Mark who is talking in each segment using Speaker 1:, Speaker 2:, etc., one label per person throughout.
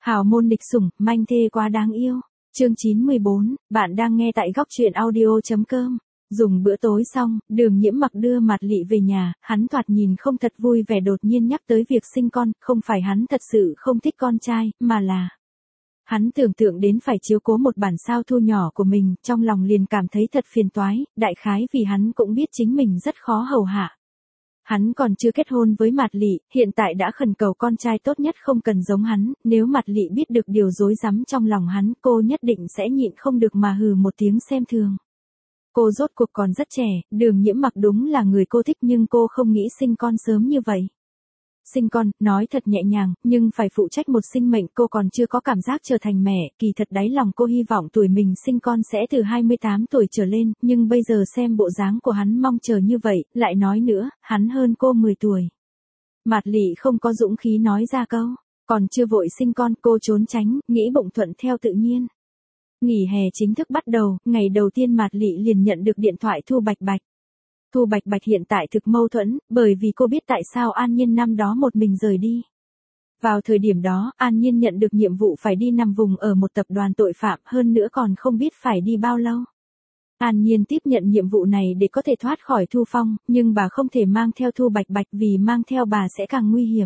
Speaker 1: Hào môn địch sủng, manh thê quá đáng yêu. Chương 94, bạn đang nghe tại góc truyện audio.com. Dùng bữa tối xong, Đường Nhiễm Mặc đưa Mạt Lị về nhà, hắn thoạt nhìn không thật vui vẻ đột nhiên nhắc tới việc sinh con, không phải hắn thật sự không thích con trai, mà là hắn tưởng tượng đến phải chiếu cố một bản sao thu nhỏ của mình, trong lòng liền cảm thấy thật phiền toái, đại khái vì hắn cũng biết chính mình rất khó hầu hạ. Hắn còn chưa kết hôn với Mạt Lị, hiện tại đã khẩn cầu con trai tốt nhất không cần giống hắn, nếu Mạt Lị biết được điều rối rắm trong lòng hắn, cô nhất định sẽ nhịn không được mà hừ một tiếng xem thường. Cô rốt cuộc còn rất trẻ, Đường Nhiễm Mặc đúng là người cô thích nhưng cô không nghĩ sinh con sớm như vậy. Sinh con, nói thật nhẹ nhàng, nhưng phải phụ trách một sinh mệnh cô còn chưa có cảm giác trở thành mẹ, kỳ thật đáy lòng cô hy vọng tuổi mình sinh con sẽ từ 28 tuổi trở lên, nhưng bây giờ xem bộ dáng của hắn mong chờ như vậy, lại nói nữa, hắn hơn cô 10 tuổi. Mạt Lị không có dũng khí nói ra câu, còn chưa vội sinh con cô trốn tránh, nghĩ bụng thuận theo tự nhiên. Nghỉ hè chính thức bắt đầu, ngày đầu tiên Mạt Lị liền nhận được điện thoại Thu Bạch Bạch. Thu Bạch Bạch hiện tại thực mâu thuẫn, bởi vì cô biết tại sao An Nhiên năm đó một mình rời đi. Vào thời điểm đó, An Nhiên nhận được nhiệm vụ phải đi nằm vùng ở một tập đoàn tội phạm, hơn nữa còn không biết phải đi bao lâu. An Nhiên tiếp nhận nhiệm vụ này để có thể thoát khỏi Thu Phong, nhưng bà không thể mang theo Thu Bạch Bạch vì mang theo bà sẽ càng nguy hiểm.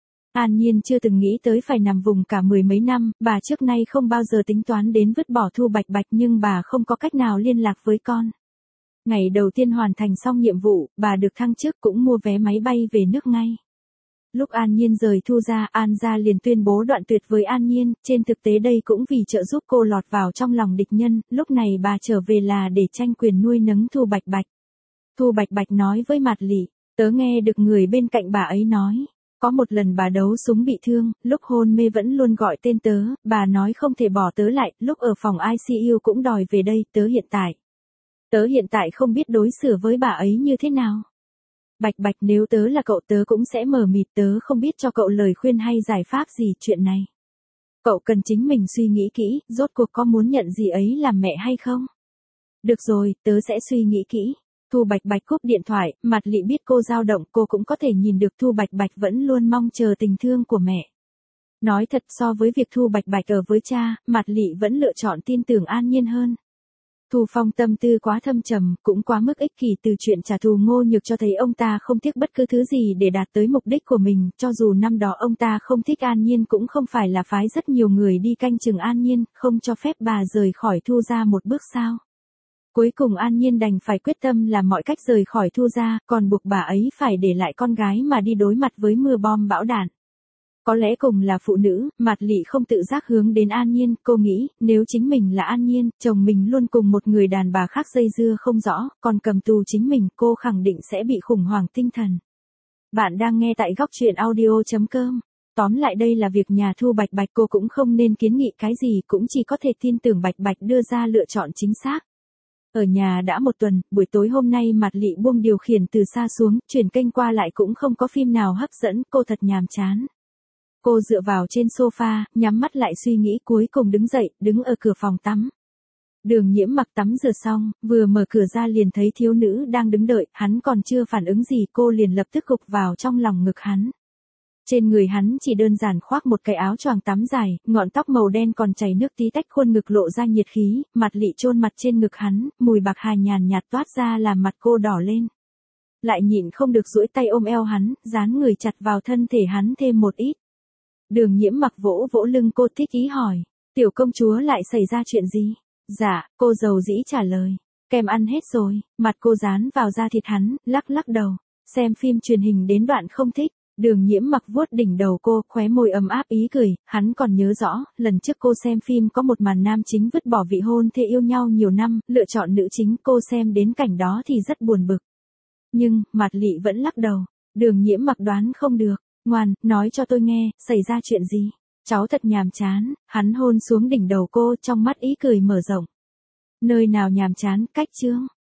Speaker 1: An Nhiên chưa từng nghĩ tới phải nằm vùng cả mười mấy năm, bà trước nay không bao giờ tính toán đến vứt bỏ Thu Bạch Bạch nhưng bà không có cách nào liên lạc với con. Ngày đầu tiên hoàn thành xong nhiệm vụ, bà được thăng chức cũng mua vé máy bay về nước ngay. Lúc An Nhiên rời Thu gia, An gia liền tuyên bố đoạn tuyệt với An Nhiên, trên thực tế đây cũng vì trợ giúp cô lọt vào trong lòng địch nhân, lúc này bà trở về là để tranh quyền nuôi nấng Thu Bạch Bạch. Thu Bạch Bạch nói với Mạt Lị, tớ nghe được người bên cạnh bà ấy nói. Có một lần bà đấu súng bị thương, lúc hôn mê vẫn luôn gọi tên tớ, bà nói không thể bỏ tớ lại, lúc ở phòng ICU cũng đòi về đây, Tớ hiện tại không biết đối xử với bà ấy như thế nào. Bạch Bạch nếu tớ là cậu tớ cũng sẽ mờ mịt tớ không biết cho cậu lời khuyên hay giải pháp gì chuyện này. Cậu cần chính mình suy nghĩ kỹ, rốt cuộc có muốn nhận gì ấy làm mẹ hay không? Được rồi, tớ sẽ suy nghĩ kỹ. Thu Bạch Bạch cúp điện thoại, Mạt Lị biết cô dao động, cô cũng có thể nhìn được Thu Bạch Bạch vẫn luôn mong chờ tình thương của mẹ. Nói thật so với việc Thu Bạch Bạch ở với cha, Mạt Lị vẫn lựa chọn tin tưởng An Nhiên hơn. Thu Phong tâm tư quá thâm trầm, cũng quá mức ích kỷ từ chuyện trả thù Ngô Nhược cho thấy ông ta không tiếc bất cứ thứ gì để đạt tới mục đích của mình, cho dù năm đó ông ta không thích An Nhiên cũng không phải là phái rất nhiều người đi canh chừng An Nhiên, không cho phép bà rời khỏi Thu gia một bước sao. Cuối cùng An Nhiên đành phải quyết tâm làm mọi cách rời khỏi Thu gia, còn buộc bà ấy phải để lại con gái mà đi đối mặt với mưa bom bão đạn. Có lẽ cùng là phụ nữ, Mạt Lị không tự giác hướng đến An Nhiên, cô nghĩ, nếu chính mình là An Nhiên, chồng mình luôn cùng một người đàn bà khác dây dưa không rõ, còn cầm tù chính mình, cô khẳng định sẽ bị khủng hoảng tinh thần. Bạn đang nghe tại góc truyện audio.com. Tóm lại đây là việc nhà Thu Bạch Bạch, cô cũng không nên kiến nghị cái gì, cũng chỉ có thể tin tưởng Bạch Bạch đưa ra lựa chọn chính xác. Ở nhà đã một tuần, buổi tối hôm nay Mạt Lị buông điều khiển từ xa xuống, chuyển kênh qua lại cũng không có phim nào hấp dẫn, cô thật nhàm chán. Cô dựa vào trên sofa, nhắm mắt lại suy nghĩ cuối cùng đứng dậy, đứng ở cửa phòng tắm. Đường Nhiễm Mặc tắm rửa xong, vừa mở cửa ra liền thấy thiếu nữ đang đứng đợi, hắn còn chưa phản ứng gì cô liền lập tức gục vào trong lòng ngực hắn. Trên người hắn chỉ đơn giản khoác một cái áo choàng tắm dài, ngọn tóc màu đen còn chảy nước tí tách, khuôn ngực lộ ra nhiệt khí, Mạt Lị chôn mặt trên ngực hắn, mùi bạc hà nhàn nhạt toát ra làm mặt cô đỏ lên. Lại nhịn không được duỗi tay ôm eo hắn, dán người chặt vào thân thể hắn thêm một ít. Đường Nhiễm Mặc vỗ vỗ lưng cô thích ý hỏi, tiểu công chúa lại xảy ra chuyện gì? Dạ, cô dầu dĩ trả lời, kem ăn hết rồi, mặt cô dán vào da thịt hắn, lắc lắc đầu, xem phim truyền hình đến đoạn không thích. Đường Nhiễm Mặc vuốt đỉnh đầu cô, khóe môi ấm áp ý cười, hắn còn nhớ rõ, lần trước cô xem phim có một màn nam chính vứt bỏ vị hôn thê yêu nhau nhiều năm, lựa chọn nữ chính, cô xem đến cảnh đó thì rất buồn bực. Nhưng, Mạt Lị vẫn lắc đầu, Đường Nhiễm Mặc đoán không được, ngoan, nói cho tôi nghe, xảy ra chuyện gì? Cháu thật nhàm chán, hắn hôn xuống đỉnh đầu cô, trong mắt ý cười mở rộng. Nơi nào nhàm chán, cách chương.